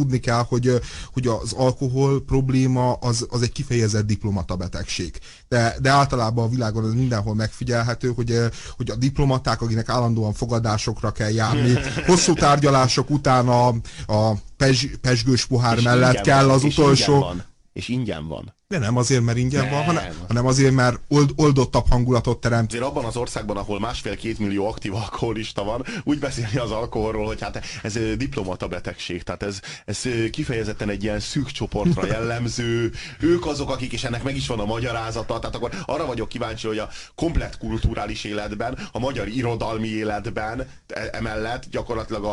tudni kell, hogy az alkohol probléma az egy kifejezett diplomata betegség. De általában a világon ez mindenhol megfigyelhető, hogy a diplomaták, akinek állandóan fogadásokra kell járni, hosszú tárgyalások után a pezsgős pohár és mellett kell az utolsó... És ingyen van. De nem azért, mert ingyen van, hanem azért, mert oldottabb hangulatot teremt. Azért abban az országban, ahol 1,5-2 millió aktív alkoholista van, úgy beszélni az alkoholról, hogy hát ez diplomata betegség, tehát ez kifejezetten egy ilyen szűk csoportra jellemző, ők azok, akik, és ennek meg is van a magyarázata, tehát akkor arra vagyok kíváncsi, hogy a komplett kulturális életben, a magyar irodalmi életben emellett gyakorlatilag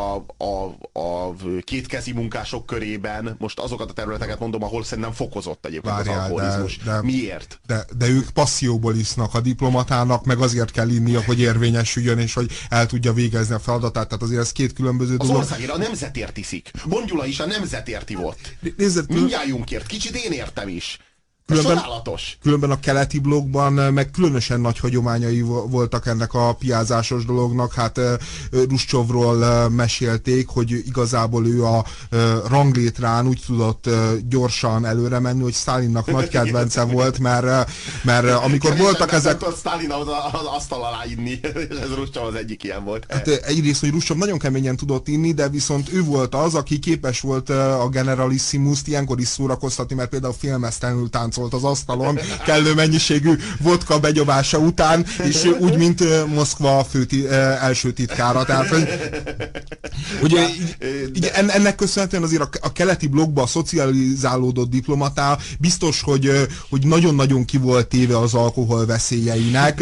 a kétkezi munkások körében, most azokat a területeket mondom, ahol szerintem fokozott egyébként az alkoholizmus. Miért? De ők passzióból isznak, a diplomatának meg azért kell innia, hogy érvényesüljön, és hogy el tudja végezni a feladatát. Tehát azért ez két különböző dolog. Az országért a nemzetért iszik. Bongyula is a nemzetért ivott. Nézzet, mindjájunkért. Kicsit én értem is. Különben a keleti blokkban meg különösen nagy hagyományai voltak ennek a piázásos dolognak. Hát Ruscsovról mesélték, hogy igazából ő a ranglétrán úgy tudott gyorsan előre menni, hogy Sztálinnak nagy kedvence volt, mert amikor voltak ezek... Sztálin az asztal alá inni, ez Ruscsov az egyik ilyen volt. Hát egyrészt, hogy Ruscsov nagyon keményen tudott inni, de viszont ő volt az, aki képes volt a generalissimuszt ilyenkor is szórakoztatni, mert például félmeztelenül táncolt az asztalon kellő mennyiségű vodka begyomása után, és úgy, mint Moszkva első titkára. Tehát, hogy ennek köszönhetően azért a keleti blokkban a szocializálódott diplomatá biztos, hogy nagyon-nagyon ki volt téve az alkohol veszélyeinek.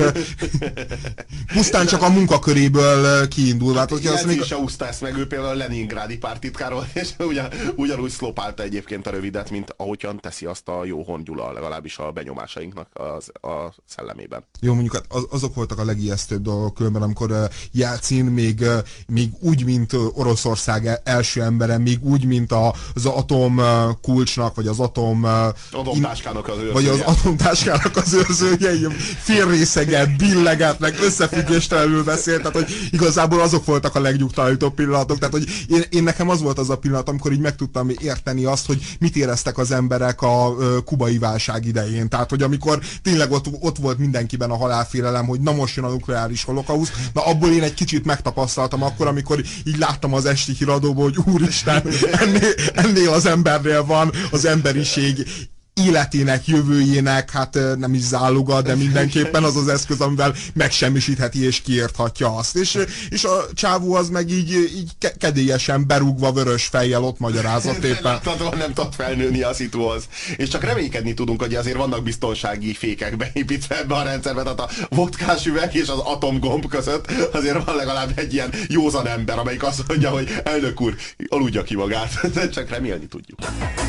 Pusztán csak a munkaköréből kiindulva. Hát, Jelcin se úszta ezt meg, ő például a leningrádi pártitkár volt, és ugyanúgy szlopálta egyébként a rövidet, mint ahogyan teszi azt a Jóhon Gyula, legalábbis a benyomásainknak a szellemében. Jó, mondjuk azok voltak a legijesztőbb dolgok, különben, amikor Jelcin még úgy, mint Oroszország első embere, még úgy, mint az atom kulcsnak, vagy az atomtáskának az őrzője. Vagy az atomtáskának az őrzője, félrészeget, billeget, meg összefüggéstelenül beszélt, tehát hogy igazából azok voltak a legnyugtalanítóbb pillanatok, tehát hogy én nekem az volt az a pillanat, amikor így meg tudtam érteni azt, hogy mit éreztek az emberek a kubai válság idején. Tehát, hogy amikor tényleg ott volt mindenkiben a halálfélelem, hogy na most jön a nukleáris holokauszt, na abból én egy kicsit megtapasztaltam akkor, amikor így láttam az esti híradóból, hogy úristen, ennél az embernél van az emberiség életének, jövőjének, hát nem is záloga, de mindenképpen az az eszköz, amivel megsemmisítheti és kiírthatja azt. És a csávó az meg így kedélyesen berúgva vörös fejjel ott magyarázott éppen. Nem tud felnőni a szituhoz. És csak reménykedni tudunk, hogy azért vannak biztonsági fékek beépítve ebbe a rendszerbe, tehát a vodkás üveg és az atomgomb között azért van legalább egy ilyen józan ember, amelyik azt mondja, hogy elnök úr, aludja ki magát. Csak remélni tudjuk.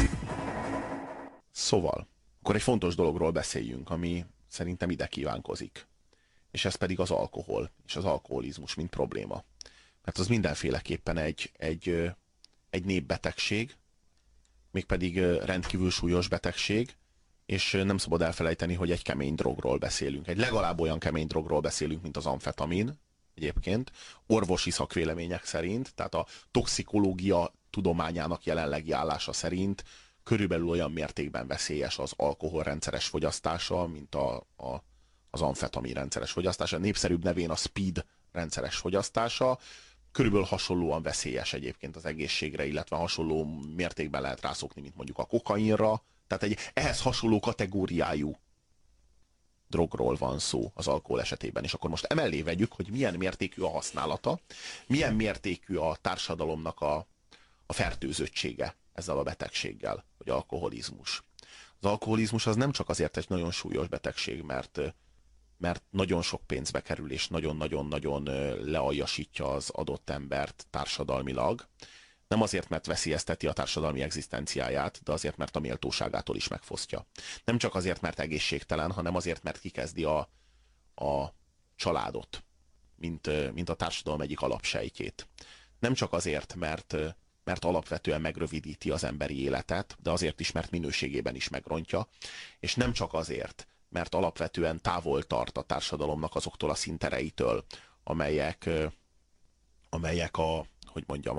Szóval, akkor egy fontos dologról beszéljünk, ami szerintem ide kívánkozik. És ez pedig az alkohol, és az alkoholizmus, mint probléma. Mert az mindenféleképpen egy népbetegség, mégpedig rendkívül súlyos betegség, és nem szabad elfelejteni, hogy egy kemény drogról beszélünk. Egy legalább olyan kemény drogról beszélünk, mint az amfetamin, egyébként, orvosi szakvélemények szerint, tehát a toxikológia tudományának jelenlegi állása szerint körülbelül olyan mértékben veszélyes az alkohol rendszeres fogyasztása, mint az amfetamin rendszeres fogyasztása. Népszerűbb nevén a speed rendszeres fogyasztása. Körülbelül hasonlóan veszélyes egyébként az egészségre, illetve hasonló mértékben lehet rászokni, mint mondjuk a kokainra. Tehát egy ehhez hasonló kategóriájú drogról van szó az alkohol esetében. És akkor most emellé vegyük, hogy milyen mértékű a használata, milyen mértékű a társadalomnak a fertőzöttsége ezzel a betegséggel, hogy alkoholizmus. Az alkoholizmus az nem csak azért egy nagyon súlyos betegség, mert nagyon sok pénzbe kerül, és nagyon-nagyon-nagyon lealjasítja az adott embert társadalmilag. Nem azért, mert veszélyezteti a társadalmi egzisztenciáját, de azért, mert a méltóságától is megfosztja. Nem csak azért, mert egészségtelen, hanem azért, mert kikezdi a családot, mint a társadalom egyik alapsejtjét. Nem csak azért, mert alapvetően megrövidíti az emberi életet, de azért is, mert minőségében is megrontja, és nem csak azért, mert alapvetően távol tart a társadalomnak azoktól a színtereitől, amelyek a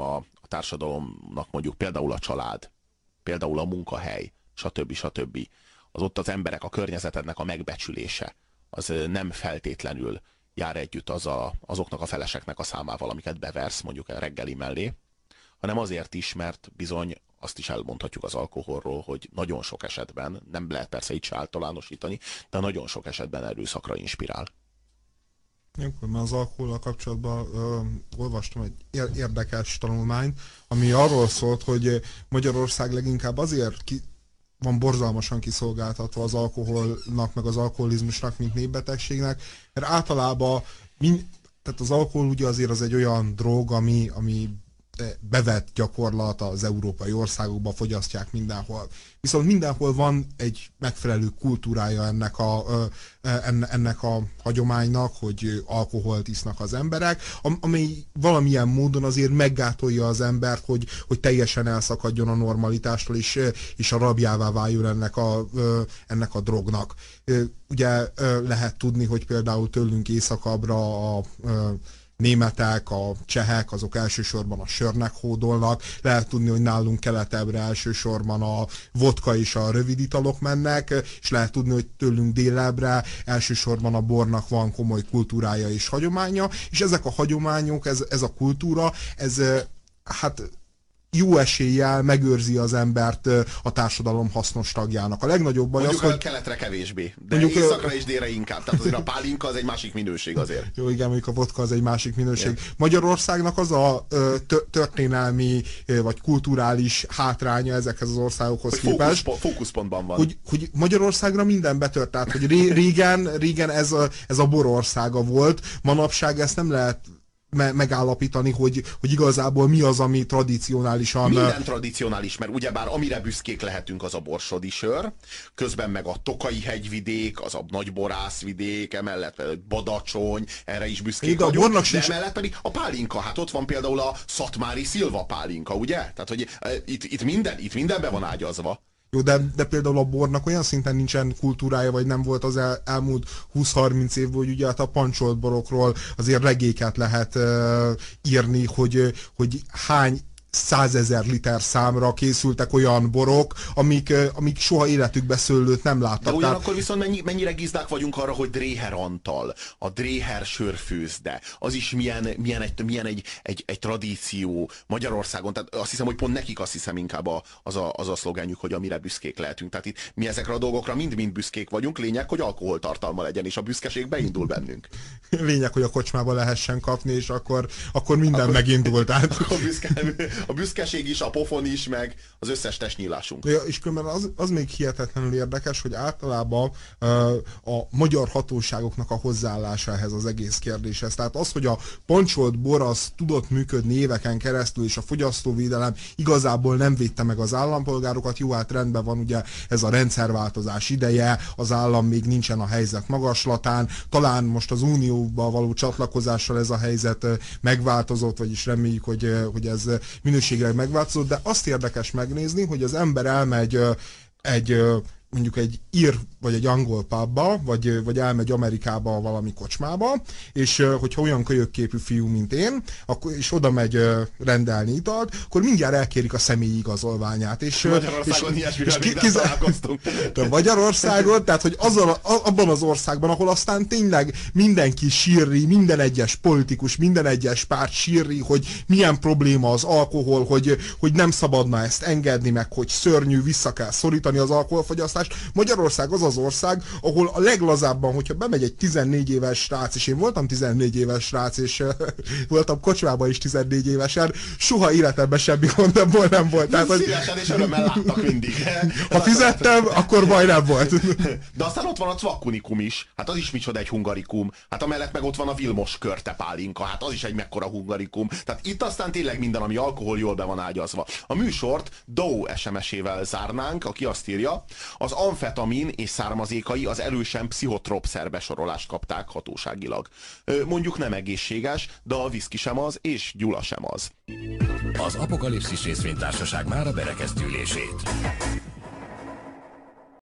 társadalomnak mondjuk például a család, például a munkahely, stb. Az ott az emberek, a környezetednek a megbecsülése, az nem feltétlenül jár együtt azoknak a feleseknek a számával, amiket beversz mondjuk a reggeli mellé, hanem azért is, mert bizony azt is elmondhatjuk az alkoholról, hogy nagyon sok esetben, nem lehet persze így se általánosítani, de nagyon sok esetben erőszakra inspirál. Ilyenkor már az alkohollal kapcsolatban olvastam egy érdekes tanulmányt, ami arról szólt, hogy Magyarország leginkább azért van borzalmasan kiszolgáltatva az alkoholnak, meg az alkoholizmusnak, mint népbetegségnek, mert általában tehát az alkohol ugye azért az egy olyan drog, ami bevett gyakorlat, az európai országokban fogyasztják mindenhol. Viszont mindenhol van egy megfelelő kultúrája ennek a hagyománynak, hogy alkoholt isznak az emberek, ami valamilyen módon azért meggátolja az embert, hogy teljesen elszakadjon a normalitástól, és a rabjává váljon ennek a drognak. Ugye lehet tudni, hogy például tőlünk északabbra a németek, a csehek, azok elsősorban a sörnek hódolnak. Lehet tudni, hogy nálunk keletebbre elsősorban a vodka és a rövid italok mennek, és lehet tudni, hogy tőlünk délebbre elsősorban a bornak van komoly kultúrája és hagyománya, és ezek a hagyományok, ez a kultúra, ez hát jó eséllyel megőrzi az embert a társadalom hasznos tagjának. A legnagyobb baj mondjuk az, hogy... keletre kevésbé, de mondjuk északra és délre inkább. Tehát azért a pálinka az egy másik minőség azért. Jó, igen, mondjuk a vodka az egy másik minőség. Yeah. Magyarországnak az a történelmi vagy kulturális hátránya ezekhez az országokhoz hogy képest. Fókuszpontban van. Hogy Magyarországra minden betört. Tehát, hogy régen ez a borországa volt, manapság ezt nem lehet megállapítani, hogy igazából mi az, ami tradicionálisan... Minden tradicionális, mert ugyebár amire büszkék lehetünk, az a borsodi sör, közben meg a Tokai hegyvidék, az a Nagyborászvidék, emellett Badacsony, erre is büszkék vagyunk, de emellett pedig a pálinka, hát ott van például a szatmári szilva pálinka, ugye? Tehát, hogy itt mindenbe van ágyazva. Jó, de például a bornak olyan szinten nincsen kultúrája, vagy nem volt az elmúlt 20-30 évben, hogy ugye hát a pancsolt borokról azért regéket lehet írni, hogy hány 100 000 liter számra készültek olyan borok, amik soha életükbe szőlőt nem láttak. De ugyanakkor viszont mennyire gizdák vagyunk arra, hogy Dréher Antal, a Dréher sörfőzde, az is milyen egy tradíció Magyarországon. Tehát azt hiszem, hogy pont nekik azt hiszem inkább az a szlogenjük, hogy amire büszkék lehetünk. Tehát itt mi ezekre a dolgokra mind-mind büszkék vagyunk, lényeg, hogy alkoholtartalma legyen, és a büszkeség beindul bennünk. Lényeg, hogy a kocsmába lehessen kapni, és akkor minden megindult. Tehát... A büszkeség is, a pofon is, meg az összes testnyílásunk. Ja, és különben az még hihetetlenül érdekes, hogy általában a magyar hatóságoknak a hozzáállása ehhez az egész kérdéshez. Tehát az, hogy a pancsolt bor az tudott működni éveken keresztül, és a fogyasztóvédelem igazából nem védte meg az állampolgárokat, jó, hát rendben van ugye ez a rendszerváltozás ideje, az állam még nincsen a helyzet magaslatán, talán most az unióba való csatlakozással ez a helyzet megváltozott, vagyis reméljük, hogy ez minőségileg megváltozott, de azt érdekes megnézni, hogy az ember elmegy mondjuk egy ír vagy egy angol pubba, vagy elmegy Amerikába valami kocsmába, és hogyha olyan kölyökképű fiú, mint én, és oda megy rendelni italt, akkor mindjárt elkérik a személyi igazolványát. Magyarországon ilyesmivel még nem találkoztunk. De Magyarországon, tehát hogy abban az országban, ahol aztán tényleg mindenki sírri, minden egyes politikus, minden egyes párt sírri, hogy milyen probléma az alkohol, hogy nem szabadna ezt engedni, meg hogy szörnyű, vissza kell szorítani az alkoholfogyasztást. Magyarország az ország, ahol a leglazábban, hogyha bemegy egy 14 éves srác, és én voltam 14 éves srác, és voltam kocsmában is 14 évesen, soha életemben semmi gondomból nem volt. Tehát, szívesen és örömmel láttak mindig. Ha fizettem, akkor baj nem volt. De aztán ott van a cvakkunikum is. Hát az is micsoda egy hungarikum. Hát amellett meg ott van a Vilmos körte pálinka. Hát az is egy mekkora hungarikum. Tehát itt aztán tényleg minden, ami alkohol, jól be van ágyazva. A műsort Dow SMS-ével zárnánk, aki azt írja, az amfetamin és származékai az erősen pszichotrop szerbesorolást kapták hatóságilag. Mondjuk nem egészséges, de a viszki sem az, és Gyula sem az. Az Apokalipszis részvénytársaság mára berekeztülését.